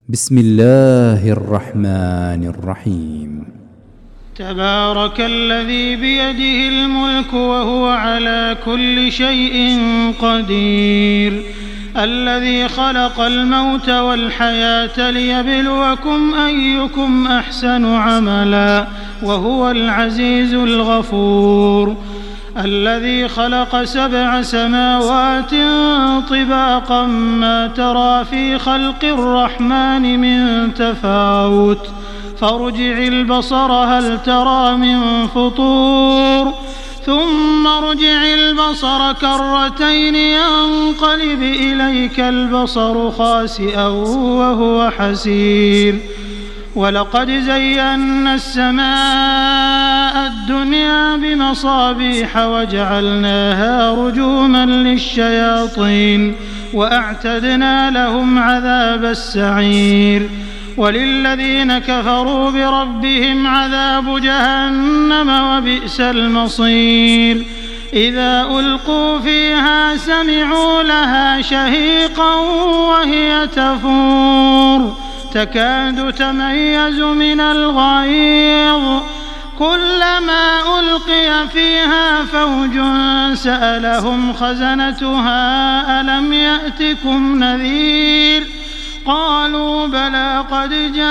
بسم الله الرحمن الرحيم. تبارك الذي بيده الملك وهو على كل شيء قدير، الذي خلق الموت والحياة ليبلوكم أيكم أحسن عملا وهو العزيز الغفور، الذي خلق 7 سماوات طباقا ما ترى في خلق الرحمن من تفاوت، فارجع البصر هل ترى من فطور، ثم ارجع البصر كرتين ينقلب إليك البصر خاسئا وهو حسير، ولقد زينا السماء الدنيا بمصابيح وجعلناها رجوما للشياطين وأعتدنا لهم عذاب السعير، وللذين كفروا بربهم عذاب جهنم وبئس المصير، إذا ألقوا فيها سمعوا لها شهيقا وهي تفور تكاد تميز من الغيظ، كلما ألقي فيها فوج سألهم خزنتها ألم يأتكم نذير، قالوا بلى قد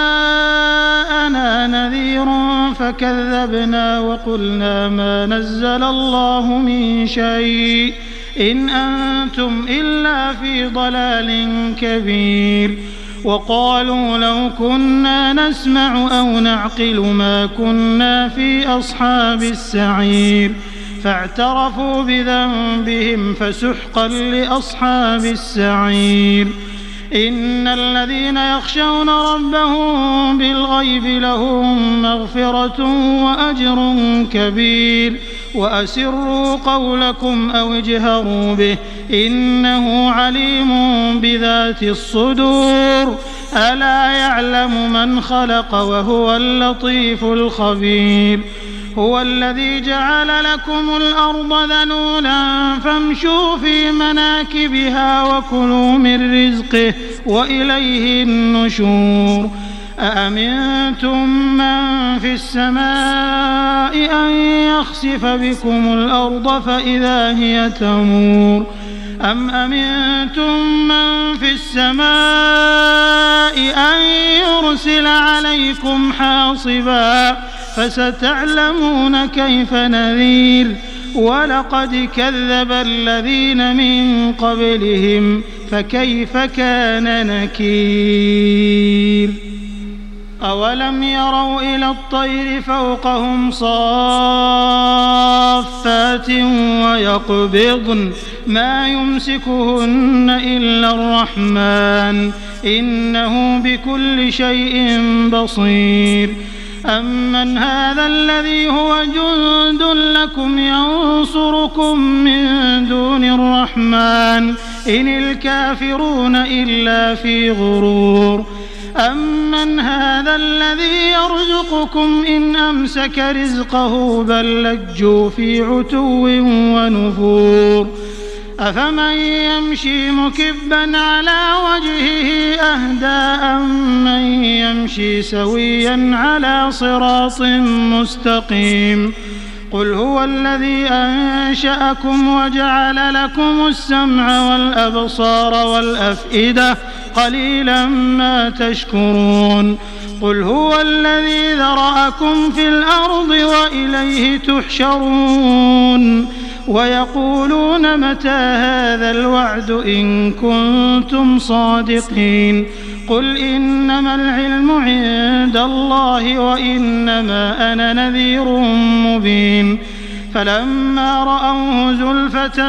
جاءنا نذير فكذبنا وقلنا ما نزل الله من شيء إن أنتم إلا في ضلال كبير، وقالوا لو كنا نسمع أو نعقل ما كنا في أصحاب السعير، فاعترفوا بذنبهم فسحقا لأصحاب السعير، إن الذين يخشون ربهم بالغيب لهم مغفرة وأجر كبير، وأسروا قولكم أو اجهروا به إنه عليم بذات الصدور، ألا يعلم من خلق وهو اللطيف الخبير، هو الذي جعل لكم الأرض ذلولا فامشوا في مناكبها وكلوا من رزقه وإليه النشور، أأمنتم من في السماء أن يخسف بكم الأرض فإذا هي تمور، أم أمنتم من في السماء أن يرسل عليكم حاصبا فستعلمون كيف نذير، ولقد كذب الذين من قبلهم فكيف كان نكير، أولم يروا إلى الطير فوقهم صافات ويقبضن ما يمسكهن إلا الرحمن إنه بكل شيء بصير، أمن هذا الذي هو جند لكم ينصركم من دون الرحمن إن الكافرون إلا في غرور، أمن هذا الذي يرزقكم إن أمسك رزقه بل لجوا في عتو ونفور، أفمن يمشي مكبا على وجهه أهدى أمن يمشي سويا على صراط مستقيم، قل هو الذي أنشأكم وجعل لكم السمع والأبصار والأفئدة قليلا ما تشكرون، قل هو الذي ذرأكم في الأرض وإليه تحشرون، ويقولون متى هذا الوعد إن كنتم صادقين، قل إنما العلم عند الله وإنما أنا نذير مبين، فلما رأوه زلفة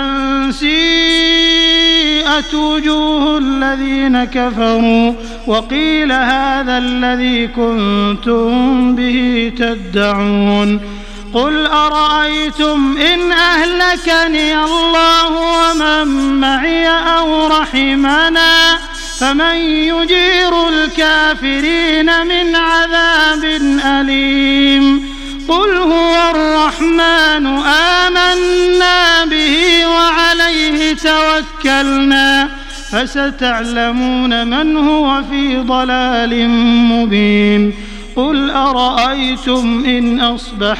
سيئت وجوه الذين كفروا وقيل هذا الذي كنتم به تدعون، قل أرأيتم إن أهلكني الله ومن معي أو رحمنا فمن يجير الكافرين من عذاب أليم، قل هو الرحمن آمنا به وعليه توكلنا فستعلمون من هو في ضلال مبين قل أرأيتم إن أصبح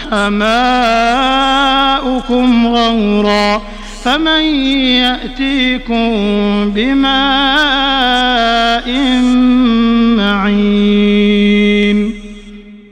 ماؤكم غورا فمن يأتيكم بماء معين فمن يأتيكم بماء